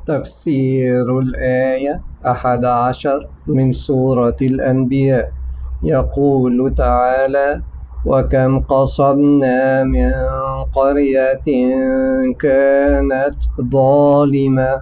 تفسير الآية 11 من سورة الأنبياء. يقول تعالى: وكم قصمنا من قرية كانت ظالمة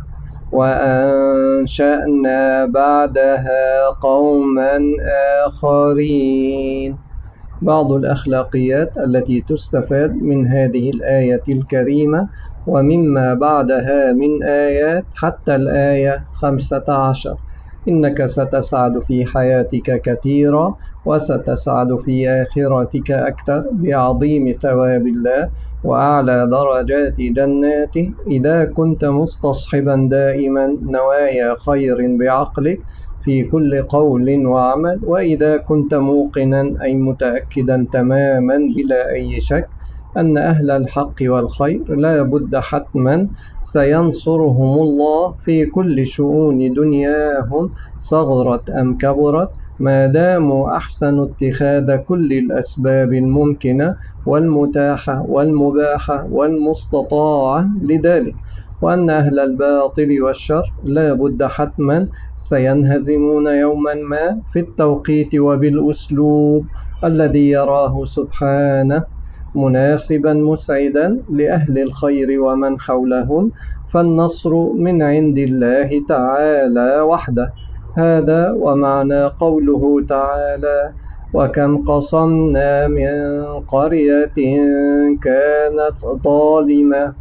وأنشأنا بعدها قوما آخرين. بعض الأخلاقيات التي تستفاد من هذه الآية الكريمة ومما بعدها من آيات حتى الآية 15: إنك ستسعد في حياتك كثيرا وستسعد في آخرتك أكثر بعظيم ثواب الله وأعلى درجات جناته إذا كنت مستصحبا دائما نوايا خير بعقلك في كل قول وعمل، وإذا كنت موقنا أي متأكدا تماما بلا أي شك أن أهل الحق والخير لا بد حتما سينصرهم الله في كل شؤون دنياهم صغرت أم كبرت، ما داموا أحسنوا اتخاذ كل الأسباب الممكنة والمتاحة والمباحة والمستطاعة لذلك، وأن أهل الباطل والشر لا بد حتما سينهزمون يوما ما في التوقيت وبالأسلوب الذي يراه سبحانه مناسبا مسعدا لأهل الخير ومن حولهم، فالنصر من عند الله تعالى وحده. هذا ومعنى قوله تعالى: وكم قصمنا من قرية كانت ظالمة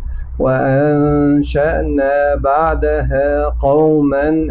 وأنشأنا بعدها قوما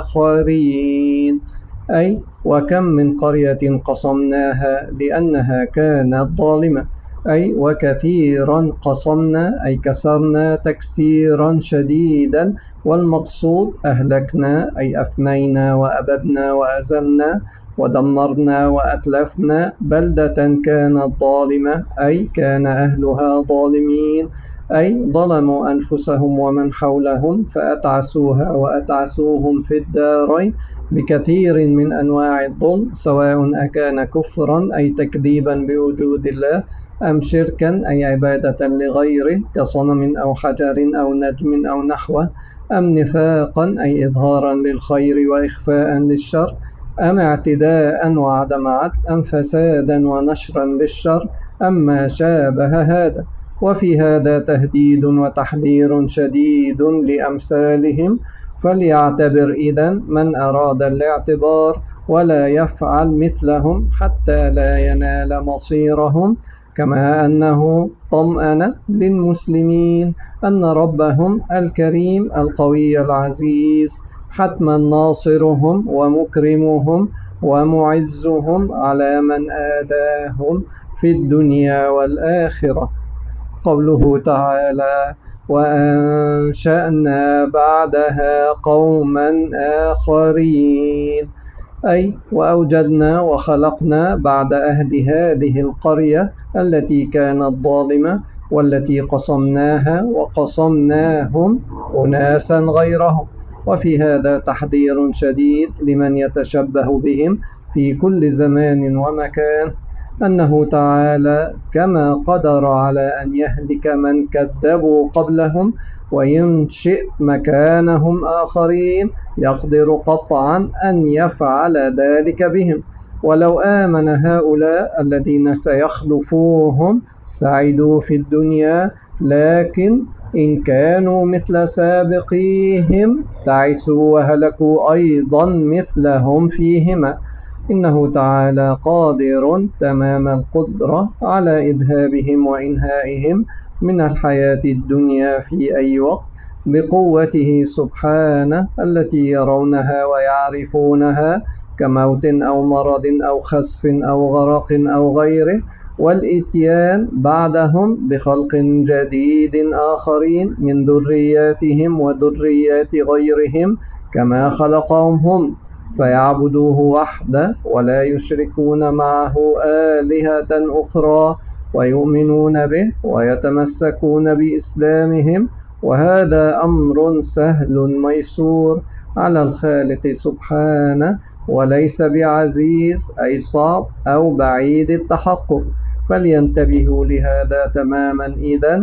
آخرين، أي وكم من قرية قصمناها لأنها كانت ظالمة، أي وكثيرا قصمنا أي كسرنا تكسيرا شديدا، والمقصود أهلكنا أي أفنينا وأبدنا وأزلنا ودمرنا وأتلفنا بلدة كانت ظالمة، أي كان أهلها ظالمين، أي ظلموا أنفسهم ومن حولهم فأتعسوها وأتعسوهم في الدارين بكثير من أنواع الظلم، سواء أكان كفرا أي تكذيبا بوجود الله، أم شركا أي عبادة لغيره كصنم أو حجر أو نجم أو نحوه، أم نفاقا أي إظهارا للخير وإخفاء للشر، أم اعتداء وعدم عدل، أم فسادا ونشرا للشر، أم ما شابه هذا. وفي هذا تهديد وتحذير شديد لأمثالهم، فليعتبر إذن من أراد الاعتبار ولا يفعل مثلهم حتى لا ينال مصيرهم، كما أنه طمأن للمسلمين أن ربهم الكريم القوي العزيز حتما ناصرهم ومكرمهم ومعزهم على من آذاهم في الدنيا والآخرة. قوله تعالى: وأنشأنا بعدها قوما آخرين، أي وأوجدنا وخلقنا بعد أهل هذه القرية التي كانت ظالمة والتي قصمناها وقصمناهم أناسا غيرهم. وفي هذا تحذير شديد لمن يتشبه بهم في كل زمان ومكان، أنه تعالى كما قدر على أن يهلك من كذبوا قبلهم وينشئ مكانهم آخرين، يقدر قطعا أن يفعل ذلك بهم. ولو آمن هؤلاء الذين سيخلفوهم سعدوا في الدنيا، لكن إن كانوا مثل سابقيهم تعسوا وهلكوا أيضا مثلهم فيهما. إنه تعالى قادر تمام القدرة على إذهابهم وإنهائهم من الحياة الدنيا في أي وقت بقوته سبحانه التي يرونها ويعرفونها، كموت أو مرض أو خسف أو غرق أو غيره، والإتيان بعدهم بخلق جديد آخرين من ذرياتهم وذريات غيرهم كما خلقهم هم، فيعبدوه وحده ولا يشركون معه آلهة أخرى، ويؤمنون به ويتمسكون بإسلامهم. وهذا أمر سهل ميسور على الخالق سبحانه، وليس بعزيز أي صعب أو بعيد التحقق، فلينتبهوا لهذا تماما إذن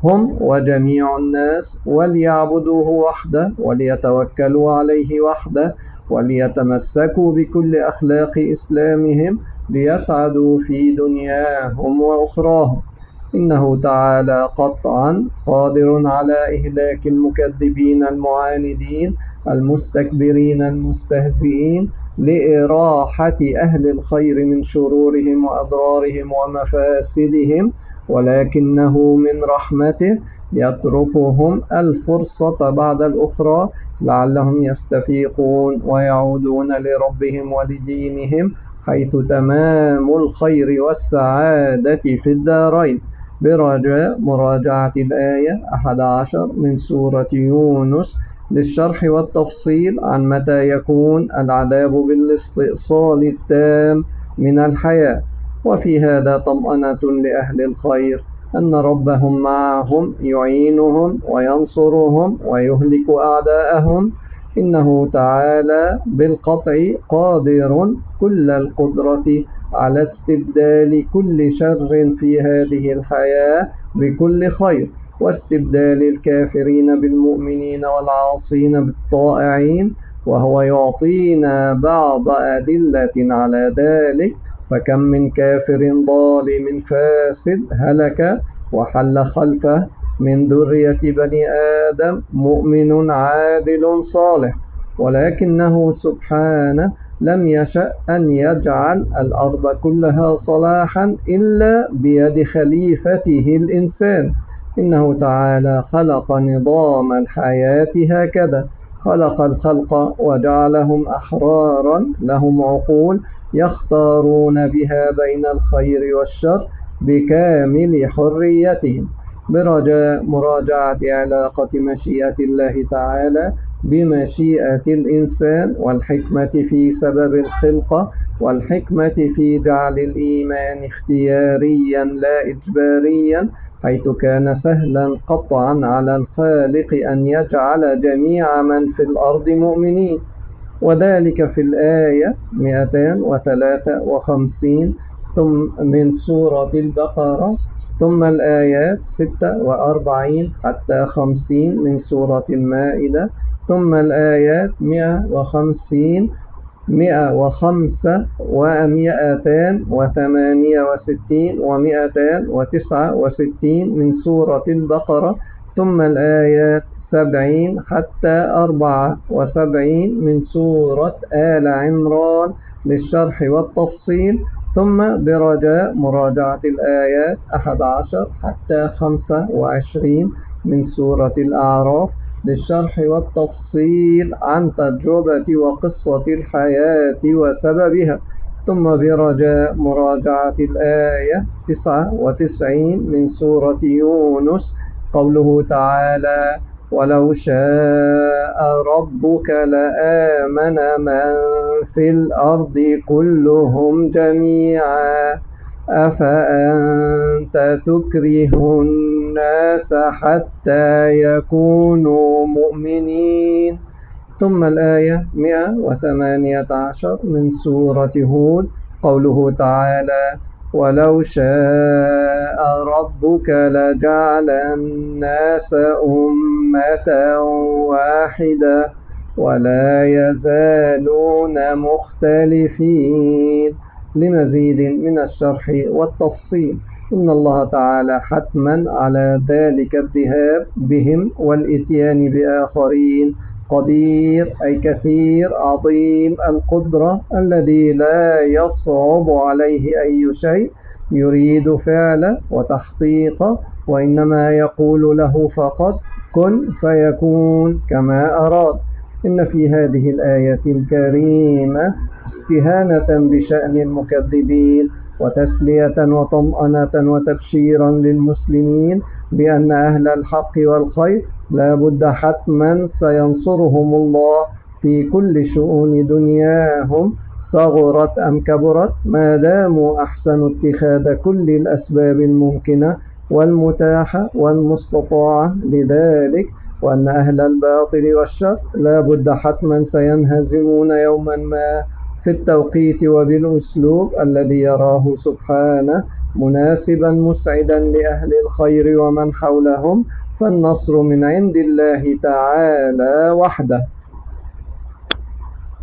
هم وجميع الناس، وليعبدوه وحده وليتوكلوا عليه وحده، وليتمسكوا بكل أخلاق إسلامهم ليسعدوا في دنياهم وأخراهم. إنه تعالى قطعا قادر على إهلاك المكذبين المعاندين المستكبرين المستهزئين لإراحة أهل الخير من شرورهم وأضرارهم ومفاسدهم، ولكنه من رحمته يتركهم الفرصة بعد الأخرى لعلهم يستفيقون ويعودون لربهم ولدينهم، حيث تمام الخير والسعادة في الدارين. برجاء مراجعة الآية 11 من سورة يونس للشرح والتفصيل عن متى يكون العذاب بالاستئصال التام من الحياة. وفي هذا طمأنة لأهل الخير أن ربهم معهم يعينهم وينصرهم ويهلك أعداءهم. إنه تعالى بالقطع قادر كل القدرة على استبدال كل شر في هذه الحياة بكل خير، واستبدال الكافرين بالمؤمنين والعاصين بالطائعين، وهو يعطينا بعض أدلة على ذلك. فكم من كافر ظالم فاسد هلك وحل خلفه من ذرية بني آدم مؤمن عادل صالح، ولكنه سبحانه لم يشأ أن يجعل الأرض كلها صلاحا إلا بيد خليفته الإنسان. إنه تعالى خلق نظام الحياة هكذا: خلق الخلق وجعلهم أحرارا لهم عقول يختارون بها بين الخير والشر بكامل حريتهم. برجاء مراجعة علاقة مشيئة الله تعالى بمشيئة الإنسان، والحكمة في سبب الخلقة، والحكمة في جعل الإيمان اختياريا لا إجباريا، حيث كان سهلا قطعا على الخالق أن يجعل جميع من في الأرض مؤمنين، وذلك في الآية 253 من سورة البقرة، ثم الآيات 46 حتى 50 من سورة المائدة، ثم الآيات 150 105 و268 و269 من سورة البقرة، ثم الآيات 70 حتى 74 من سورة آل عمران للشرح والتفصيل، ثم برجاء مراجعة الآيات 11 حتى 25 من سورة الأعراف للشرح والتفصيل عن تجربة وقصة الحياة وسببها، ثم برجاء مراجعة الآية 99 من سورة يونس قوله تعالى: ولو شاء ربك لآمن من في الأرض كلهم جميعا أفأنت تكره الناس حتى يكونوا مؤمنين. ثم الآية 118 من سورة هود قوله تعالى: ولو شاء ربك لجعل الناس أمة واحدة ولا يزالون مختلفين. لمزيد من الشرح والتفصيل، إن الله تعالى حتما على ذلك الذهاب بهم والإتيان بآخرين قدير، أي كثير عظيم القدرة الذي لا يصعب عليه أي شيء يريد فعله وتحقيقه، وإنما يقول له فقط كن فيكون كما أراد. إن في هذه الآية الكريمة استهانة بشأن المكذبين وتسلية وطمأنة وتبشيرا للمسلمين بأن أهل الحق والخير لا بد حتما سينصرهم الله في كل شؤون دنياهم صغرت أم كبرت، ما داموا أحسنوا اتخاذ كل الأسباب الممكنة والمتاحة والمستطاعة لذلك، وأن أهل الباطل والشر لا بد حتما سينهزمون يوما ما في التوقيت وبالأسلوب الذي يراه سبحانه مناسبا مسعدا لأهل الخير ومن حولهم، فالنصر من عند الله تعالى وحده.